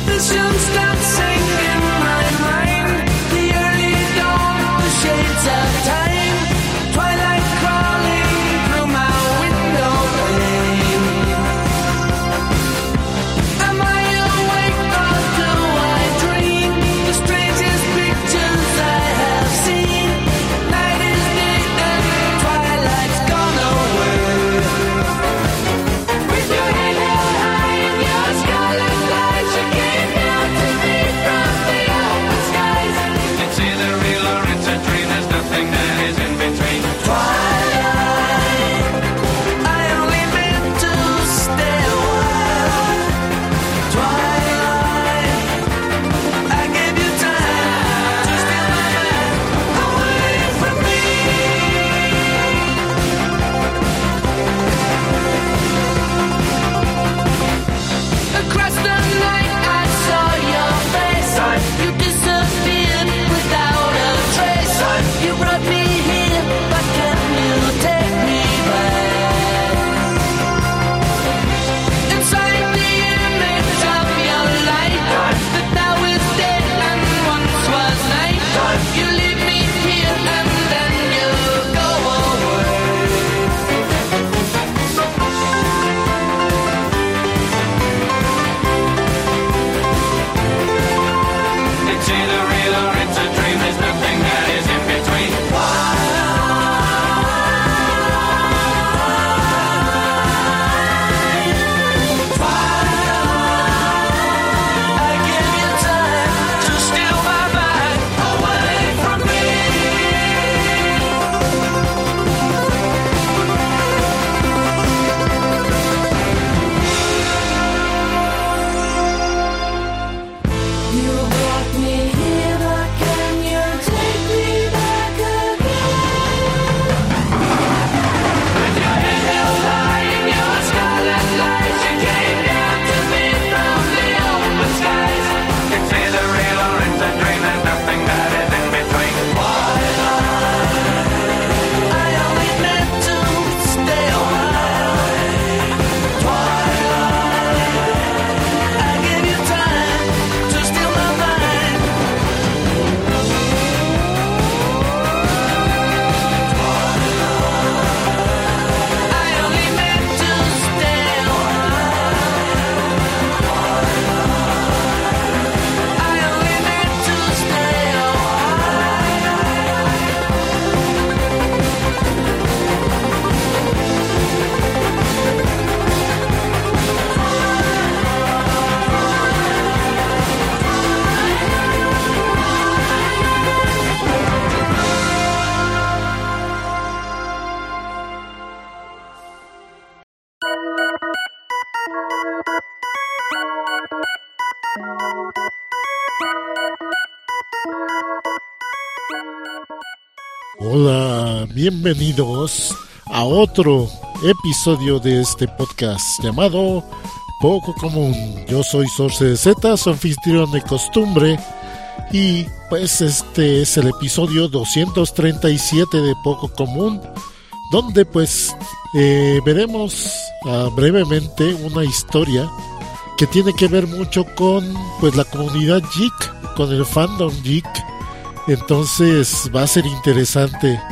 Hola, bienvenidos a otro episodio de este podcast llamado Poco Común. Yo soy Sorce Z, su anfitrión de costumbre, y pues este es el episodio 237 de Poco Común, donde pues veremos brevemente una historia que tiene que ver mucho con pues la comunidad geek, con el fandom geek. Entonces va a ser interesante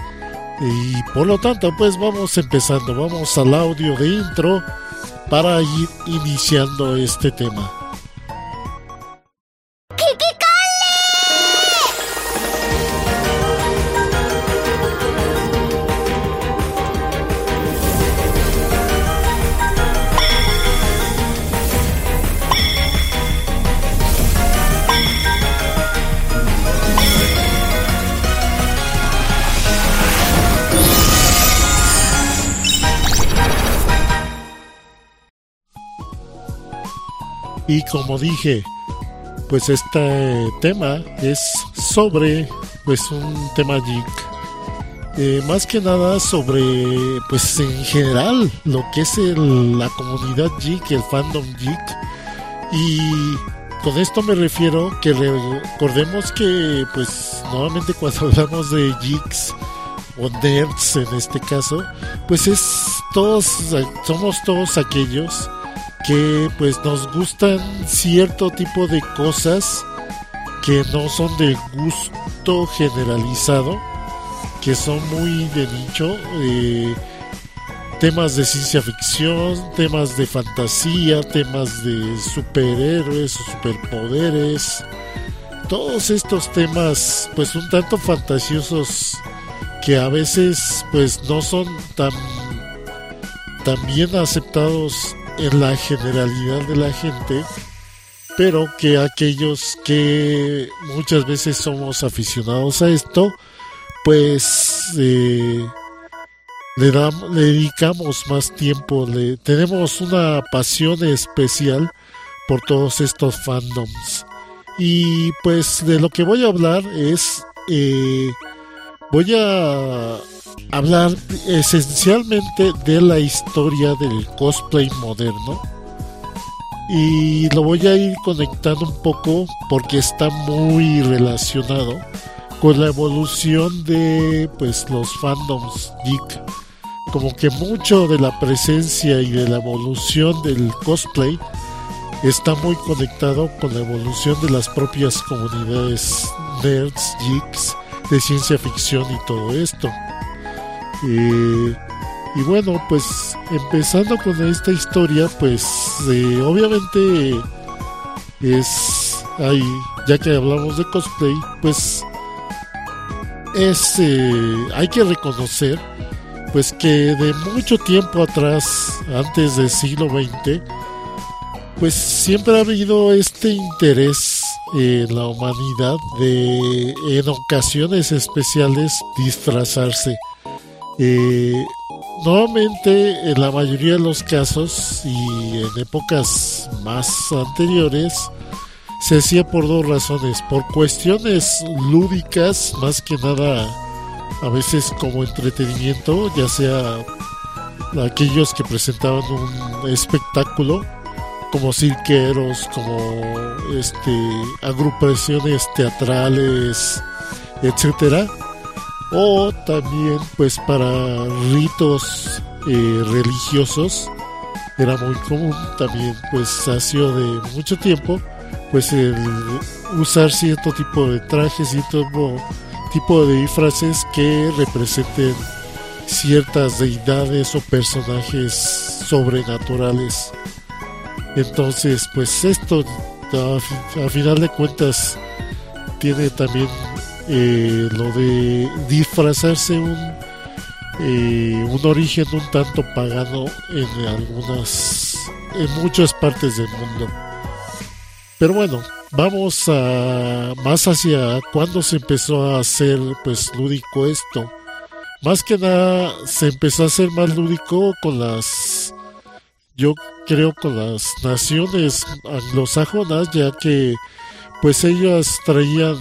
y por lo tanto pues vamos empezando, vamos al audio de intro para ir iniciando este tema. Y como dije, pues este tema es sobre pues un tema geek, más que nada sobre pues en general lo que es la comunidad geek, el fandom geek. Y con esto me refiero que recordemos que pues normalmente cuando hablamos de geeks o nerds en este caso, pues somos todos aquellos que pues nos gustan cierto tipo de cosas que no son de gusto generalizado, que son muy de nicho, temas de ciencia ficción, temas de fantasía, temas de superhéroes o superpoderes, todos estos temas pues un tanto fantasiosos que a veces pues no son tan bien aceptados en la generalidad de la gente, pero que aquellos que muchas veces somos aficionados a esto pues le dedicamos más tiempo, tenemos una pasión especial por todos estos fandoms. Y pues de lo que voy a hablar es voy a hablar esencialmente de la historia del cosplay moderno, y lo voy a ir conectando un poco porque está muy relacionado con la evolución de pues los fandoms geek. Como que mucho de la presencia y de la evolución del cosplay está muy conectado con la evolución de las propias comunidades nerds, geeks, de ciencia ficción y todo esto. Y bueno, pues empezando con esta historia, pues obviamente ya que hablamos de cosplay, pues hay que reconocer pues que de mucho tiempo atrás, antes del siglo XX, pues siempre ha habido este interés en la humanidad de en ocasiones especiales disfrazarse. Normalmente en la mayoría de los casos y en épocas más anteriores se hacía por dos razones: por cuestiones lúdicas, más que nada a veces como entretenimiento, ya sea aquellos que presentaban un espectáculo como cirqueros, como agrupaciones teatrales, etcétera, o también pues para ritos religiosos. Era muy común también, pues ha sido de mucho tiempo, pues el usar cierto tipo de trajes, cierto tipo de disfraces que representen ciertas deidades o personajes sobrenaturales. Entonces pues esto a final de cuentas tiene también lo de disfrazarse un origen un tanto pagano en muchas partes del mundo. Pero bueno, vamos más hacia cuando se empezó a hacer pues lúdico esto. Más que nada se empezó a hacer más lúdico con las naciones anglosajonas, ya que pues ellas traían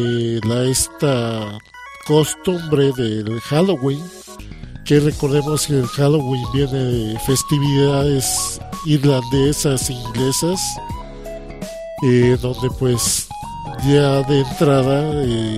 esta costumbre del Halloween, que recordemos que el Halloween viene de festividades irlandesas, inglesas, donde pues ya de entrada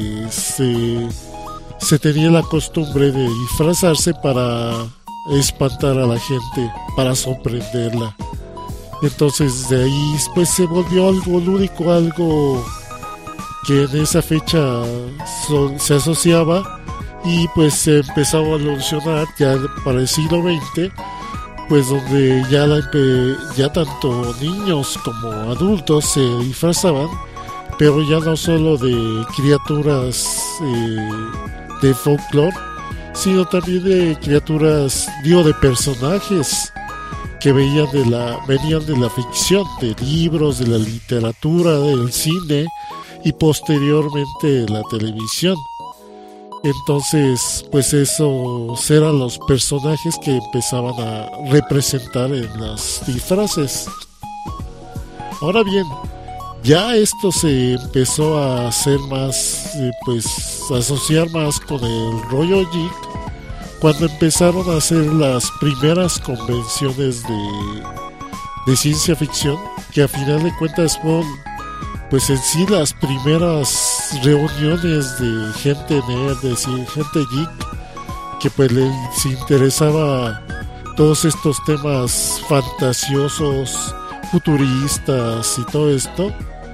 se tenía la costumbre de disfrazarse para espantar a la gente, para sorprenderla. Entonces de ahí pues se volvió algo lúdico, algo que en esa fecha se asociaba, y pues se empezó a evolucionar ya para el siglo XX, pues donde ya tanto niños como adultos se disfrazaban, pero ya no solo de criaturas de folclore, sino también de criaturas, de personajes que venían de la ficción, de libros, de la literatura, del cine y posteriormente de la televisión. Entonces, pues esos eran los personajes que empezaban a representar en los disfraces. Ahora bien, ya esto se empezó a hacer más, asociar más con el rollo geek, cuando empezaron a hacer las primeras convenciones de ciencia ficción, que a final de cuentas fueron pues en sí las primeras reuniones de gente nerd, de gente geek, que pues les interesaba todos estos temas fantasiosos futuristas y todo esto.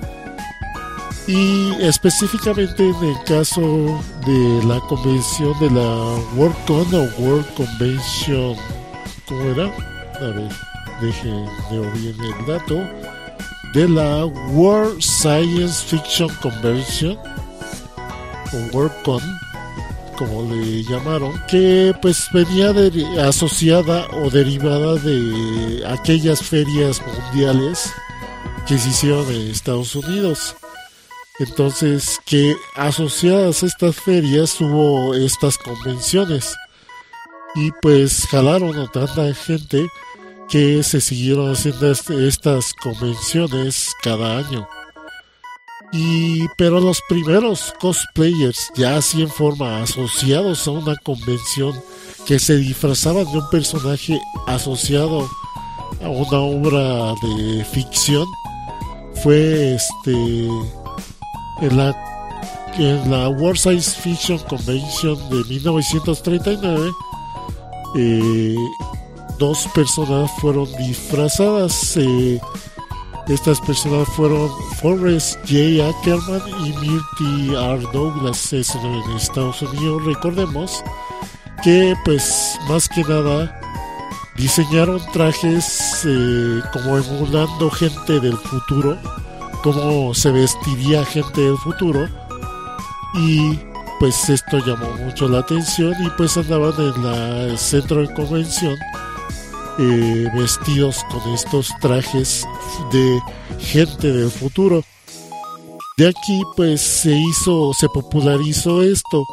Y específicamente en el caso de la convención de la Worldcon o World Convention, ¿cómo era? A ver, déjenme bien el dato. De la World Science Fiction Convention o Worldcon, como le llamaron, que pues venía asociada o derivada de aquellas ferias mundiales que se hicieron en Estados Unidos. Entonces, que asociadas a estas ferias hubo estas convenciones y pues jalaron a tanta gente que se siguieron haciendo estas convenciones cada año. Pero los primeros cosplayers, ya así en forma asociados a una convención, que se disfrazaban de un personaje asociado a una obra de ficción, fue en la World Science Fiction Convention de 1939. Dos personas fueron disfrazadas. Estas personas fueron Forrest J. Ackerman y Myrtle R. Douglas, eso en Estados Unidos. Recordemos que pues más que nada diseñaron trajes como emulando gente del futuro, cómo se vestiría gente del futuro, y pues esto llamó mucho la atención y pues andaban en el centro de convención vestidos con estos trajes de gente del futuro. De aquí pues se popularizó esto,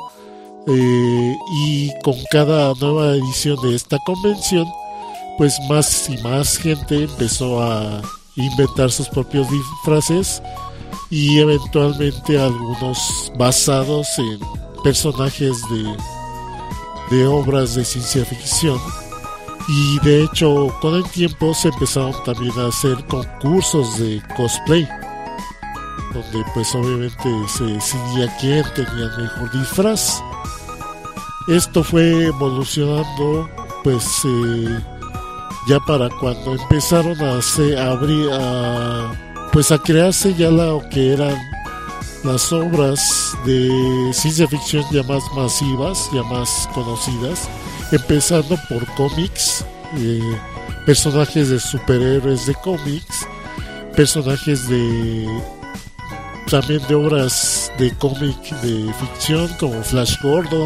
y con cada nueva edición de esta convención pues más y más gente empezó a inventar sus propios disfraces, y eventualmente algunos basados en personajes de obras de ciencia ficción. Y de hecho con el tiempo se empezaron también a hacer concursos de cosplay, donde pues obviamente se decidía quién tenía el mejor disfraz. Esto fue evolucionando pues ya para cuando empezaron a crearse ya lo que eran las obras de ciencia ficción ya más masivas, ya más conocidas, empezando por cómics, personajes de superhéroes de cómics, personajes también de obras de cómic de ficción como Flash Gordon,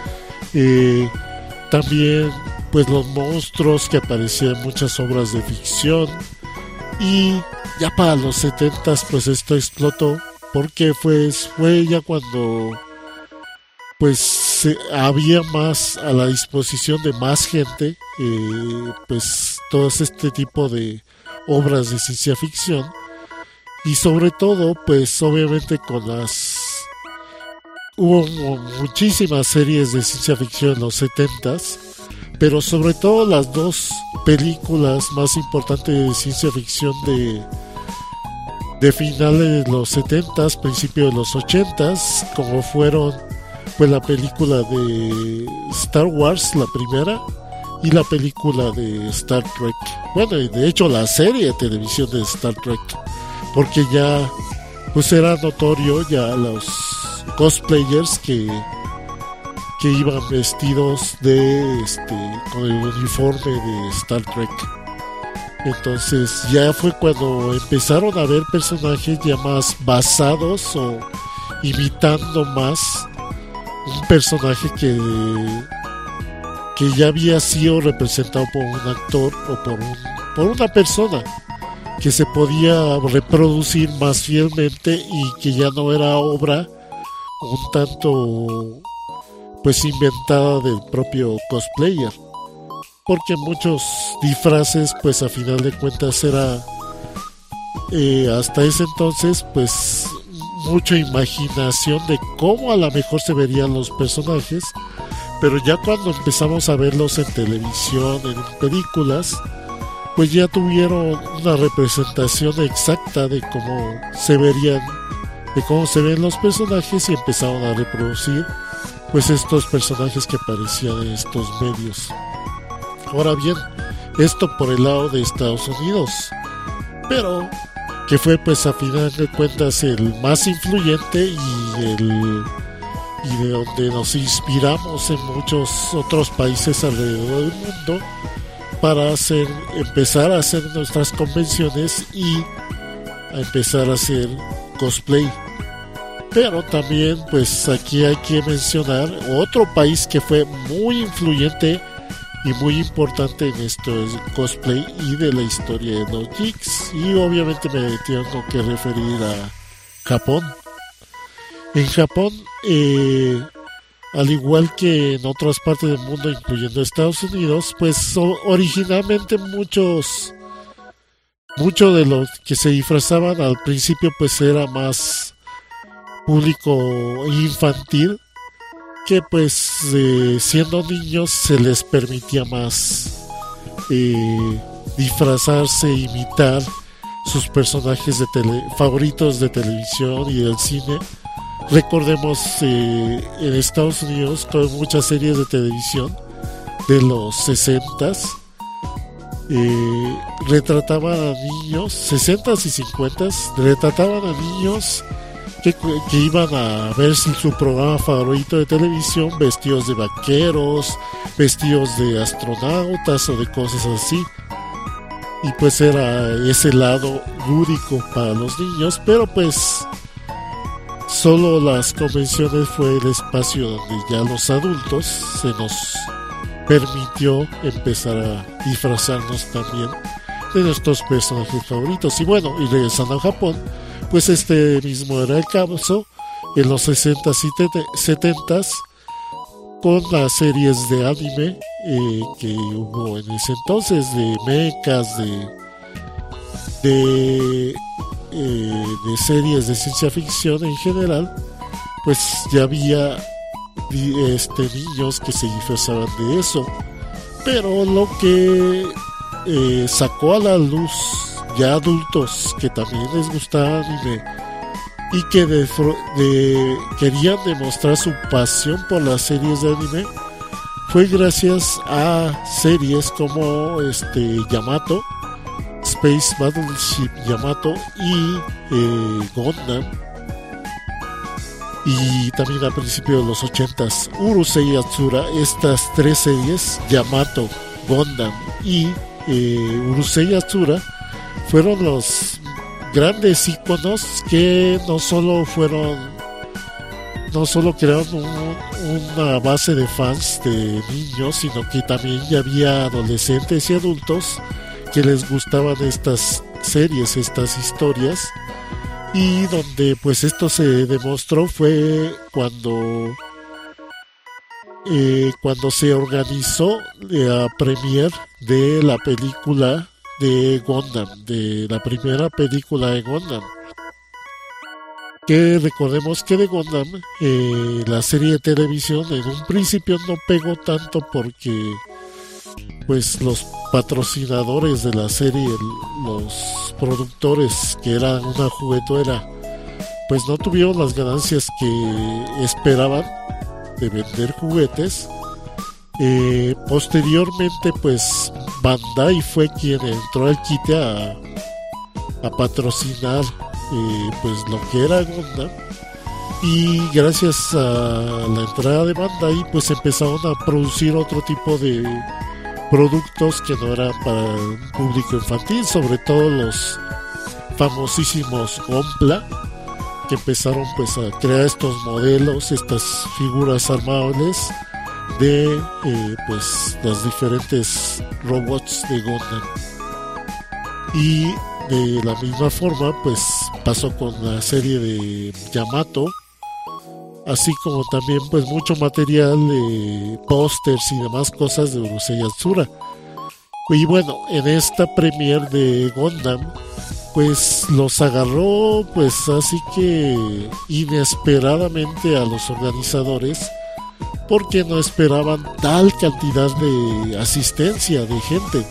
también pues los monstruos que aparecían en muchas obras de ficción. Y ya para los 70s pues esto explotó, porque fue ya cuando pues había más a la disposición de más gente, pues todo este tipo de obras de ciencia ficción. Y sobre todo pues obviamente hubo muchísimas series de ciencia ficción en los 70s, pero sobre todo las dos películas más importantes de ciencia ficción de finales de los 70s, principios de los 80s, como fueron pues la película de Star Wars, la primera, y la película de Star Trek. Bueno, y de hecho la serie de televisión de Star Trek, porque ya pues era notorio ya los cosplayers que iban vestidos con el uniforme de Star Trek. Entonces ya fue cuando empezaron a ver personajes ya más basados o imitando más un personaje que ya había sido representado por un actor o por una persona, que se podía reproducir más fielmente y que ya no era obra un tanto pues inventada del propio cosplayer, porque muchos disfraces pues a final de cuentas era hasta ese entonces pues mucha imaginación de cómo a lo mejor se verían los personajes, pero ya cuando empezamos a verlos en televisión, en películas, pues ya tuvieron una representación exacta de cómo se verían, de cómo se ven los personajes, y empezaron a reproducir pues estos personajes que aparecían en estos medios. Ahora bien, esto por el lado de Estados Unidos, pero que fue pues a final de cuentas el más influyente y de donde nos inspiramos en muchos otros países alrededor del mundo para empezar a hacer nuestras convenciones y a empezar a hacer cosplay. Pero también pues aquí hay que mencionar otro país que fue muy influyente y muy importante en esto es cosplay y de la historia de los geeks, y obviamente me tengo que referir a Japón. En Japón, al igual que en otras partes del mundo, incluyendo Estados Unidos, pues originalmente muchos de los que se disfrazaban al principio pues era más público infantil, que pues siendo niños se les permitía más disfrazarse, imitar sus personajes favoritos de televisión y del cine. Recordemos en Estados Unidos con muchas series de televisión de los 60s retrataban a niños, 60s y 50s, retrataban a niños que iban a ver su programa favorito de televisión vestidos de vaqueros, vestidos de astronautas o de cosas así. Y pues era ese lado lúdico para los niños, pero pues solo las convenciones fue el espacio donde ya los adultos se nos permitió empezar a disfrazarnos también de nuestros personajes favoritos. Y bueno, y regresando a Japón, pues este mismo era el caso en los 60s y 70s con las series de anime que hubo en ese entonces, de mechas, de series de ciencia ficción en general. Pues ya había niños que se disfrazaban de eso, pero lo que sacó a la luz ya adultos que también les gustaba anime y que querían demostrar su pasión por las series de anime fue gracias a series como Yamato, Space Battleship Yamato y Gundam, y también a principios de los 80s Urusei Yatsura. Estas tres series, Yamato, Gundam y Urusei Yatsura, fueron los grandes íconos que no solo crearon una base de fans de niños, sino que también ya había adolescentes y adultos que les gustaban estas series, estas historias. Y donde pues esto se demostró fue cuando se organizó la premier de la película de Gundam, de la primera película de Gundam. Que recordemos que de Gundam, la serie de televisión en un principio no pegó tanto porque pues los patrocinadores de la serie, los productores, que eran una juguetera, pues no tuvieron las ganancias que esperaban de vender juguetes. Posteriormente pues Bandai fue quien entró al quite a patrocinar pues lo que era Gundam, y gracias a la entrada de Bandai pues empezaron a producir otro tipo de productos que no eran para un público infantil, sobre todo los famosísimos Gonpla, que empezaron pues a crear estos modelos, estas figuras armables de pues las diferentes robots de Gundam. Y de la misma forma pues pasó con la serie de Yamato, así como también pues mucho material de pósters y demás cosas de Urusei Yatsura. Y bueno, en esta premier de Gundam pues los agarró pues así que inesperadamente a los organizadores, porque no esperaban tal cantidad de asistencia de gente,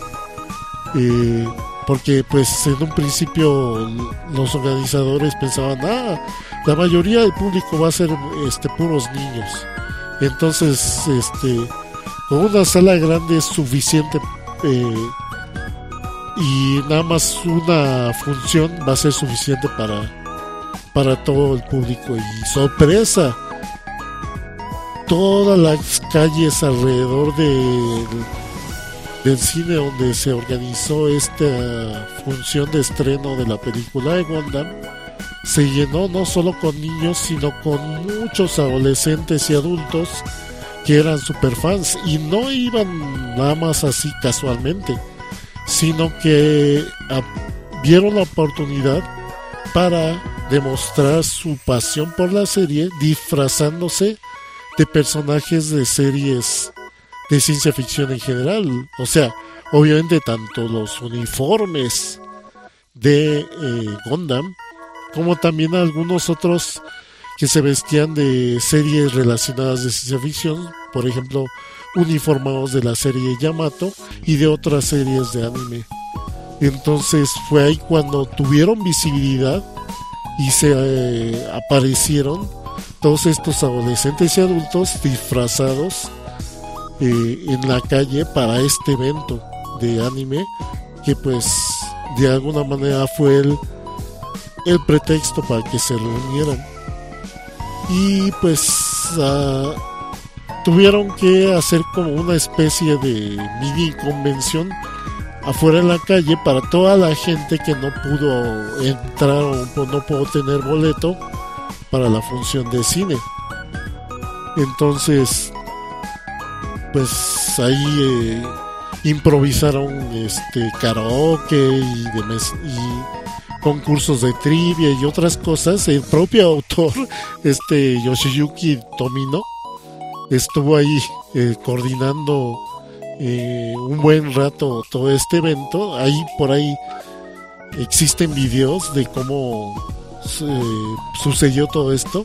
porque pues en un principio los organizadores pensaban, la mayoría del público va a ser puros niños, entonces con una sala grande es suficiente y nada más una función va a ser suficiente para todo el público. Y sorpresa, todas las calles alrededor del cine donde se organizó esta función de estreno de la película de Gundam se llenó no solo con niños, sino con muchos adolescentes y adultos que eran super fans, y no iban nada más así casualmente, sino que vieron la oportunidad para demostrar su pasión por la serie disfrazándose de personajes de series de ciencia ficción en general. O sea, obviamente tanto los uniformes de Gundam como también algunos otros que se vestían de series relacionadas de ciencia ficción, por ejemplo, uniformados de la serie Yamato y de otras series de anime. Entonces fue ahí cuando tuvieron visibilidad y se aparecieron todos estos adolescentes y adultos disfrazados en la calle para este evento de anime, que pues de alguna manera fue el pretexto para que se reunieran. Y pues tuvieron que hacer como una especie de mini convención afuera en la calle para toda la gente que no pudo entrar o no pudo tener boleto para la función de cine. Entonces pues ahí improvisaron karaoke y concursos de trivia y otras cosas. El propio autor, Yoshiyuki Tomino, estuvo ahí coordinando un buen rato todo este evento. Por ahí existen videos de cómo sucedió todo esto.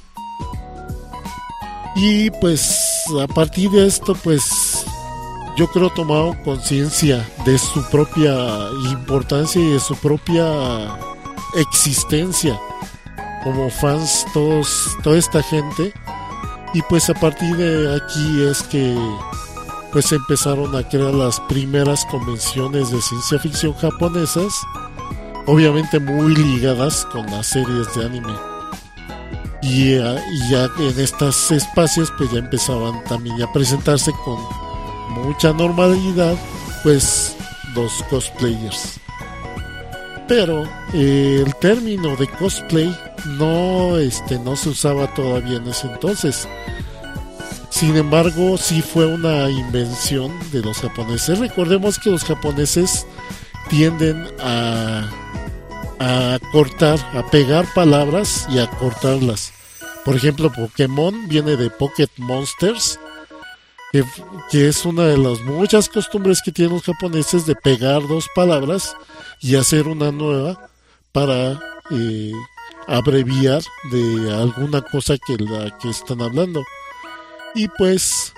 Y pues a partir de esto, pues yo creo tomaron conciencia de su propia importancia y de su propia existencia como fans, toda esta gente. Y pues a partir de aquí es que pues empezaron a crear las primeras convenciones de ciencia ficción japonesas, obviamente muy ligadas con las series de anime. Y ya en estos espacios pues ya empezaban también a presentarse con mucha normalidad pues los cosplayers. Pero el término de cosplay no se usaba todavía en ese entonces. Sin embargo, sí fue una invención de los japoneses. Recordemos que los japoneses tienden a cortar, a pegar palabras y a cortarlas. Por ejemplo, Pokémon viene de Pocket Monsters, que es una de las muchas costumbres que tienen los japoneses de pegar dos palabras y hacer una nueva para abreviar de alguna cosa que la que están hablando. Y pues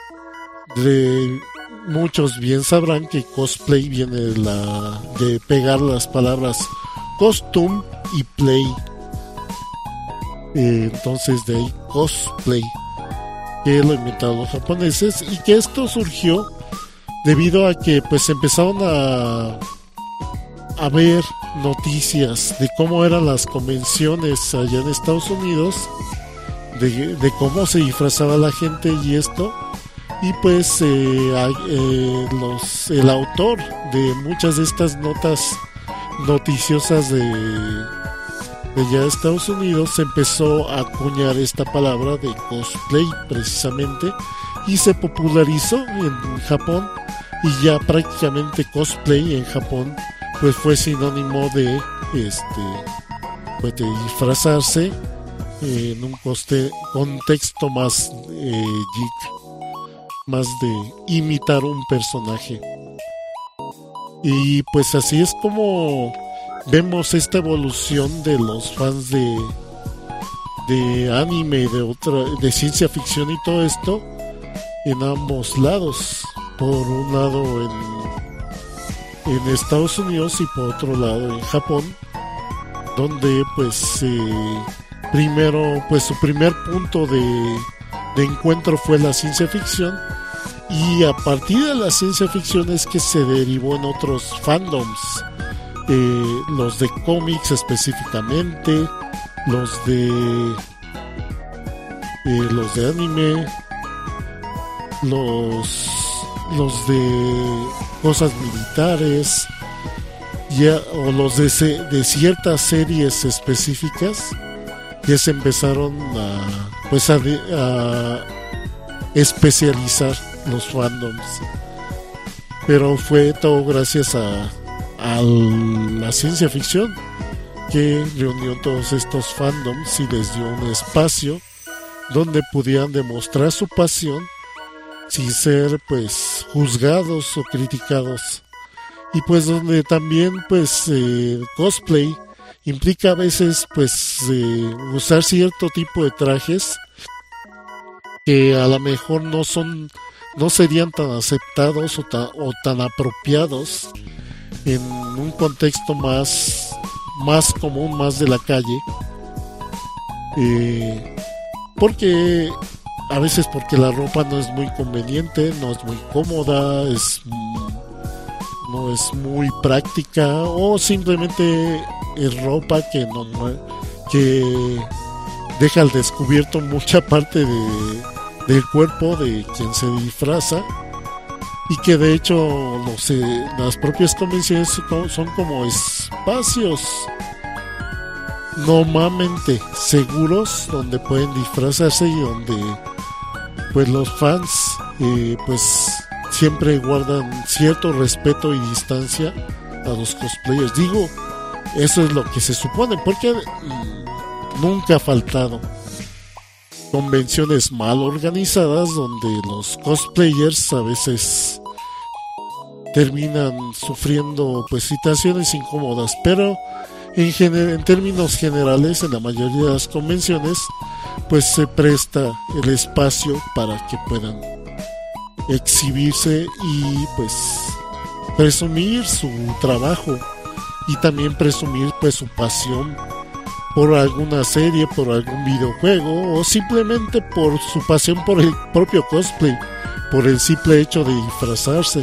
muchos bien sabrán que cosplay viene de pegar las palabras costume y play. Entonces de ahí cosplay, que lo inventaron los japoneses, y que esto surgió debido a que pues empezaron a ver noticias de cómo eran las convenciones allá en Estados Unidos, de cómo se disfrazaba la gente y esto. Y pues el autor de muchas de estas notas noticiosas de ya de Estados Unidos empezó a acuñar esta palabra de cosplay precisamente, y se popularizó en Japón, y ya prácticamente cosplay en Japón pues fue sinónimo de pues de disfrazarse en un contexto más geek, más de imitar un personaje. Y pues así es como vemos esta evolución de los fans de anime, de ciencia ficción y todo esto en ambos lados. Por un lado en Estados Unidos y por otro lado en Japón, donde pues primero pues su primer punto de encuentro fue la ciencia ficción, y a partir de la ciencia ficción es que se derivó en otros fandoms, los de cómics específicamente, los de anime, los de cosas militares, o los de ciertas series específicas, ya se empezaron a especializar los fandoms. Pero fue todo gracias a la ciencia ficción, que reunió todos estos fandoms y les dio un espacio donde pudieran demostrar su pasión sin ser pues juzgados o criticados, y pues donde también pues cosplay implica a veces pues usar cierto tipo de trajes que a lo mejor no serían tan aceptados o tan apropiados en un contexto más común, más de la calle, porque a veces porque la ropa no es muy conveniente, no es muy cómoda, no es muy práctica, o simplemente es ropa que deja al descubierto mucha parte del cuerpo de quien se disfraza, y que de hecho las propias convenciones son como espacios normalmente seguros donde pueden disfrazarse, y donde pues los fans pues siempre guardan cierto respeto y distancia a los cosplayers. Digo, eso es lo que se supone, porque nunca ha faltado convenciones mal organizadas donde los cosplayers a veces terminan sufriendo pues situaciones incómodas, pero en términos generales, en la mayoría de las convenciones pues se presta el espacio para que puedan exhibirse y pues presumir su trabajo, y también presumir pues su pasión por alguna serie, por algún videojuego, o simplemente por su pasión por el propio cosplay, por el simple hecho de disfrazarse.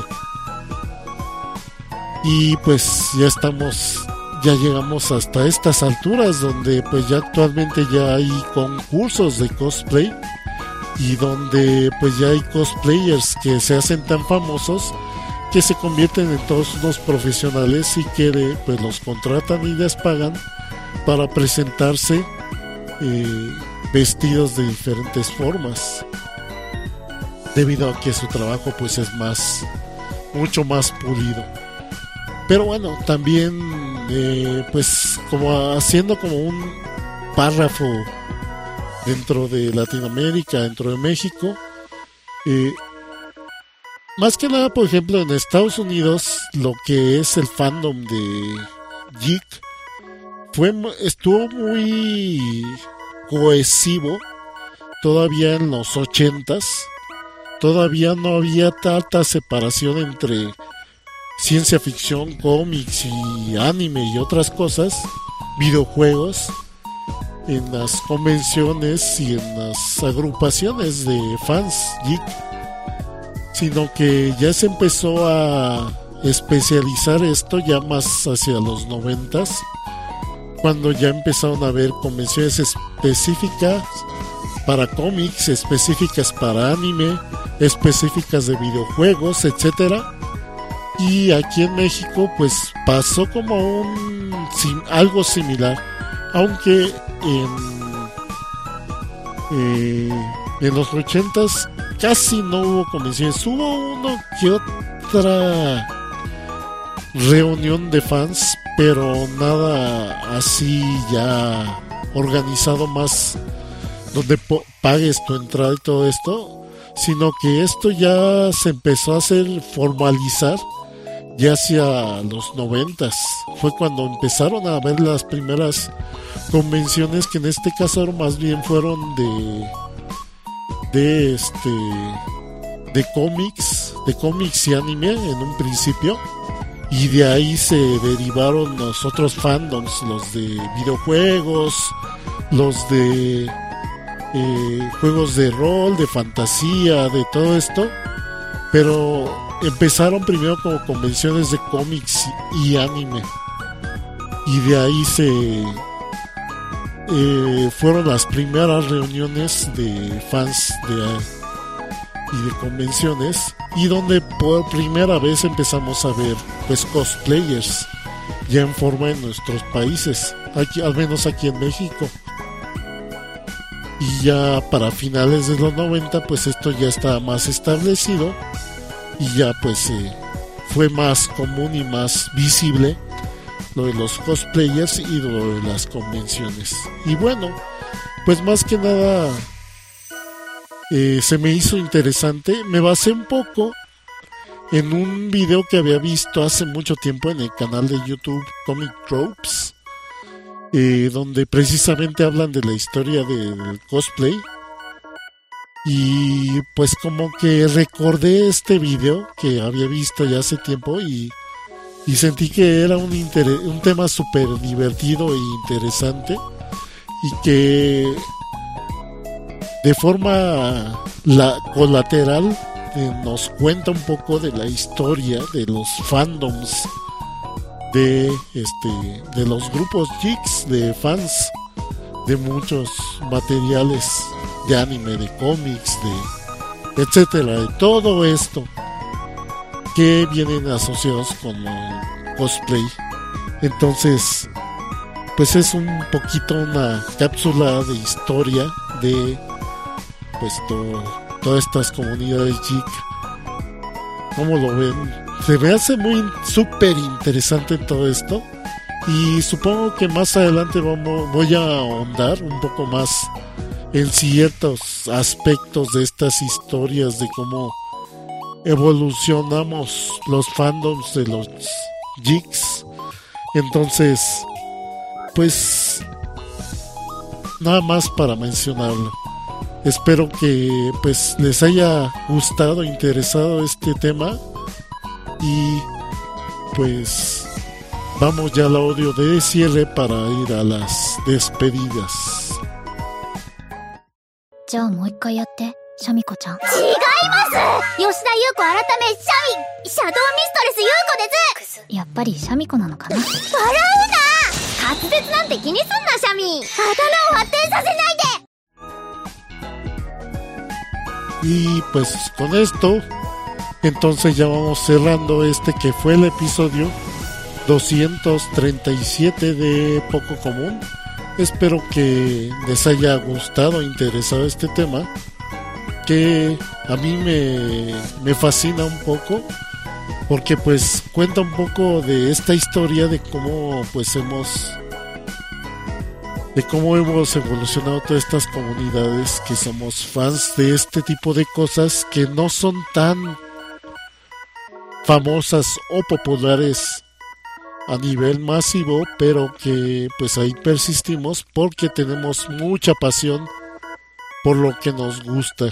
Y pues ya llegamos hasta estas alturas donde pues ya actualmente ya hay concursos de cosplay, y donde pues ya hay cosplayers que se hacen tan famosos que se convierten en todos unos profesionales, y que pues los contratan y les pagan para presentarse vestidos de diferentes formas, debido a que su trabajo pues es mucho más pulido. Pero bueno, también pues como haciendo como un párrafo dentro de Latinoamérica, dentro de México, más que nada, por ejemplo, en Estados Unidos, lo que es el fandom de Geek estuvo muy cohesivo todavía en los 80s. Todavía no había tanta separación entre ciencia ficción, cómics y anime y otras cosas, videojuegos, en las convenciones y en las agrupaciones de fans geek, sino que ya se empezó a especializar esto ya más hacia los 90s, cuando ya empezaron a haber convenciones específicas para cómics, específicas para anime, específicas de videojuegos, etcétera. Y aquí en México pues pasó como algo similar, aunque en los 80s casi no hubo convenciones. Hubo uno que otra reunión de fans, pero nada así ya organizado, más donde pagues tu entrada y todo esto, sino que esto ya se empezó a formalizar ya hacia los 90s. Fue cuando empezaron a haber las primeras convenciones, que en este caso más bien fueron de cómics y anime en un principio, y de ahí se derivaron los otros fandoms, los de videojuegos, los de juegos de rol, de fantasía, de todo esto. Pero empezaron primero como convenciones de cómics y anime, y de ahí fueron las primeras reuniones de fans y de convenciones, y donde por primera vez empezamos a ver pues cosplayers ya en forma en nuestros países, aquí, al menos aquí en México. Y ya para finales de los 90 pues esto ya estaba más establecido y ya pues fue más común y más visible lo de los cosplayers y lo de las convenciones. Y bueno, pues más que nada se me hizo interesante. Me basé un poco en un video que había visto hace mucho tiempo en el canal de YouTube Comic Tropes, donde precisamente hablan de la historia del cosplay. Y pues como que recordé este video que había visto ya hace tiempo y sentí que era un tema súper divertido e interesante, y que de forma colateral nos cuenta un poco de la historia de los fandoms de los grupos geeks de fans de muchos materiales de anime, de cómics, de etcétera, de todo esto que vienen asociados con el cosplay. Entonces, pues es un poquito una cápsula de historia de pues todas estas comunidades geek. ¿Cómo lo ven? Se me hace muy súper interesante todo esto, y supongo que más adelante voy a ahondar un poco más en ciertos aspectos de estas historias, de cómo evolucionamos los fandoms de los geeks. Entonces, pues nada más para mencionarlo. Espero que pues les haya gustado, interesado este tema, y pues vamos ya al audio de cierre para ir a las despedidas. じゃあもう一回やってシャミ子ちゃん。 違います。吉田優子改めシャドウミストレス優子です。 やっぱりシャミ子なのかな。 笑うな。滑舌なんて気にすんな、シャミ。頭を発展させないで。 Y pues con esto, entonces ya vamos cerrando este que fue el episodio 237 de Poco Común. Espero que les haya gustado, interesado este tema, que a mí me fascina un poco, porque pues cuenta un poco de esta historia de cómo pues hemos evolucionado todas estas comunidades que somos fans de este tipo de cosas que no son tan famosas o populares a nivel masivo, pero que pues ahí persistimos porque tenemos mucha pasión por lo que nos gusta.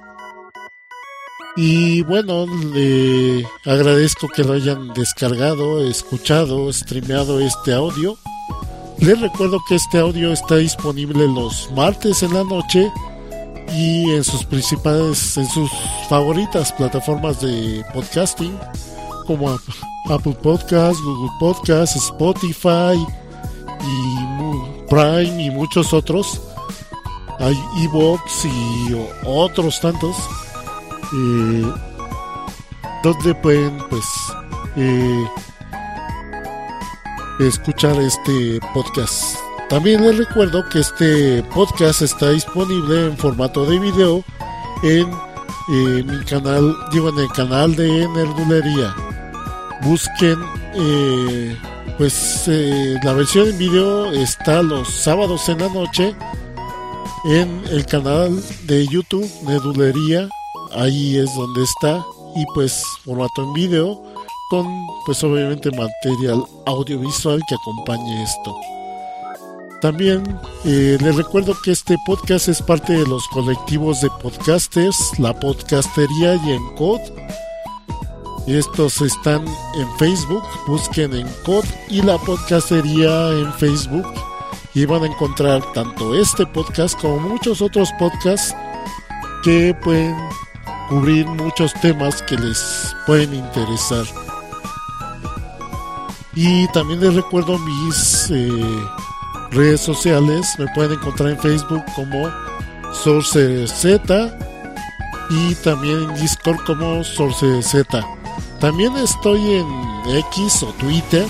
Y bueno, le agradezco que lo hayan descargado, escuchado, streameado este audio. Les recuerdo que este audio está disponible los martes en la noche y en sus favoritas plataformas de podcasting, como Apple Podcasts, Google Podcasts, Spotify y Prime y muchos otros. Hay iVoox y otros tantos, donde pueden pues escuchar este podcast. También les recuerdo que este podcast está disponible en formato de video en mi canal, en el canal de Nerdulería. Busquen la versión en video está los sábados en la noche en el canal de YouTube Nerdulería. Ahí es donde está, y pues formato en video con pues obviamente material audiovisual que acompañe esto. También les recuerdo que este podcast es parte de los colectivos de podcasters La Podcastería y Encode. Estos están en Facebook, busquen Encode y La Podcastería en Facebook y van a encontrar tanto este podcast como muchos otros podcasts que pueden cubrir muchos temas que les pueden interesar. Y también les recuerdo mis redes sociales. Me pueden encontrar en Facebook como SorceZ y también en Discord como SorceZ. También estoy en X o Twitter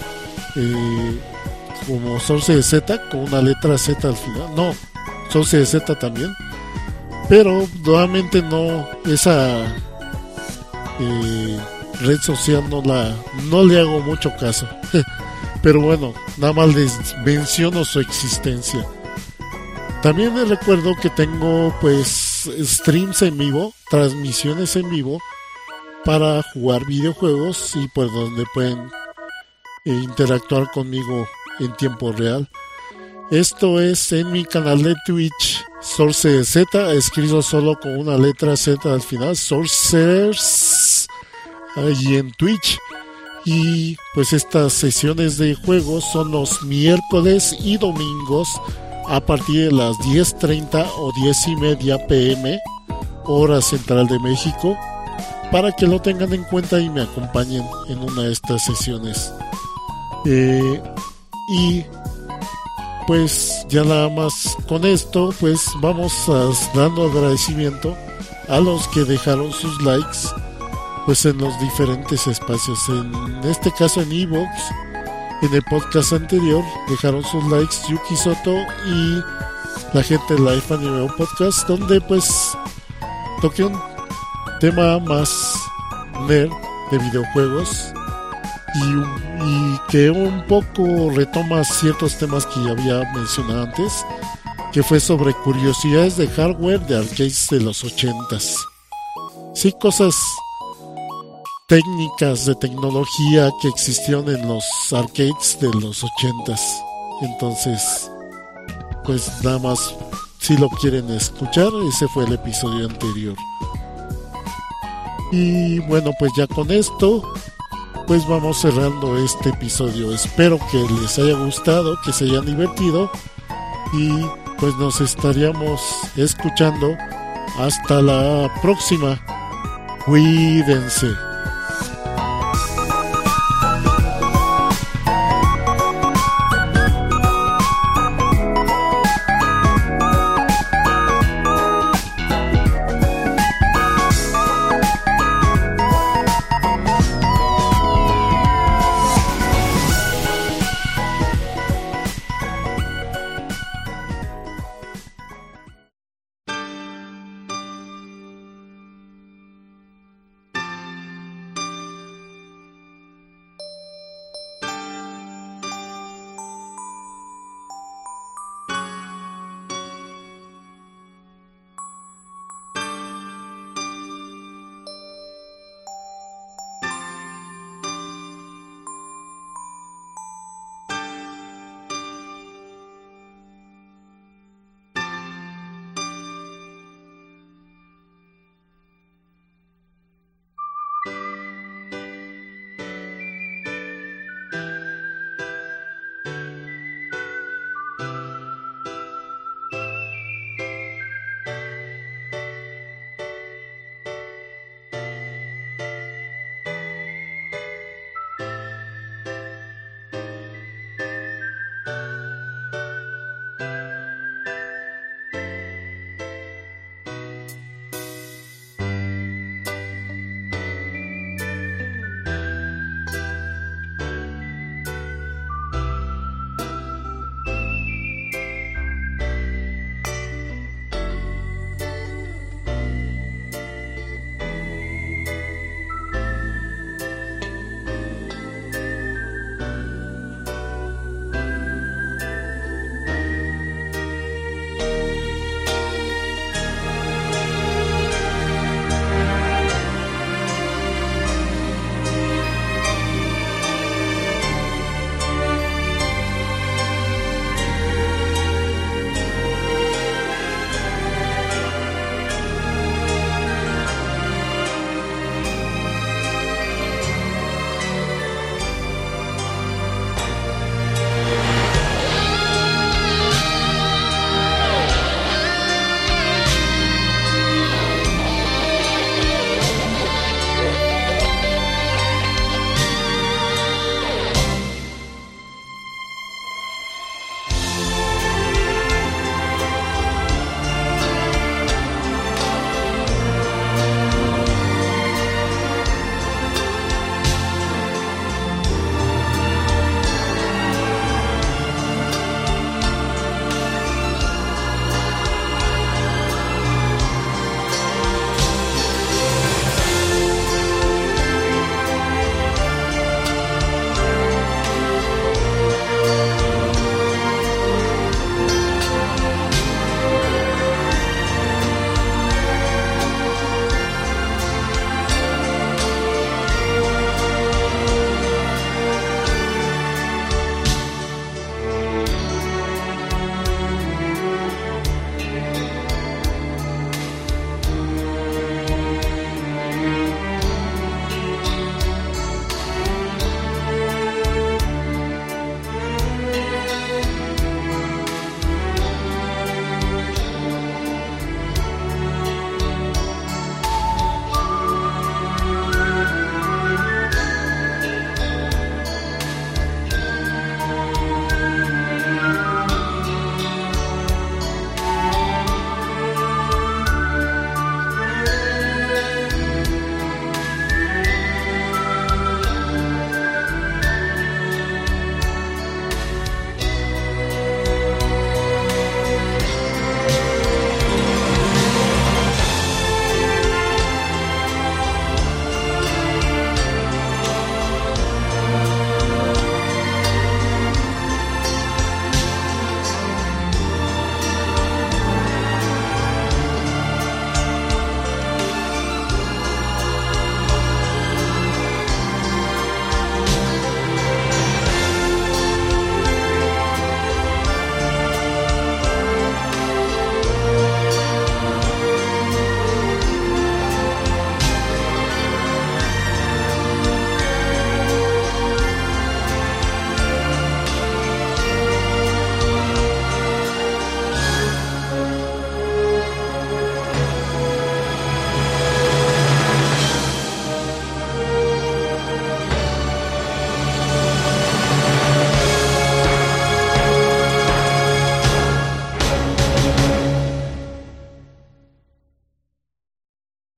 como SorceZ con una letra Z al final. No, SorceZ también. Pero nuevamente no, esa red social no le hago mucho caso. Pero bueno, nada más les menciono su existencia. También les recuerdo que tengo pues streams en vivo, transmisiones en vivo para jugar videojuegos y pues donde pueden interactuar conmigo en tiempo real. Esto es en mi canal de Twitch, SorceZ, escrito solo con una letra Z al final, Sorcerers, ahí en Twitch. Y pues estas sesiones de juegos son los miércoles y domingos a partir de las 10:30 o 10:30 p.m. hora central de México, para que lo tengan en cuenta y me acompañen en una de estas sesiones. Y pues ya nada más con esto, pues vamos dando agradecimiento a los que dejaron sus likes pues en los diferentes espacios. En este caso en iVoox, en el podcast anterior dejaron sus likes Yuki Soto y la gente de Life Anime Podcast, donde pues toqué un tema más nerd de videojuegos y que un poco retoma ciertos temas que ya había mencionado antes, que fue sobre curiosidades de hardware de arcades de los 80s. Sí, cosas técnicas de tecnología que existieron en los arcades de los 80s. Entonces, pues nada más, si lo quieren escuchar, ese fue el episodio anterior. Y bueno, pues ya con esto pues vamos cerrando este episodio. Espero que les haya gustado, que se hayan divertido y pues nos estaríamos escuchando hasta la próxima. Cuídense.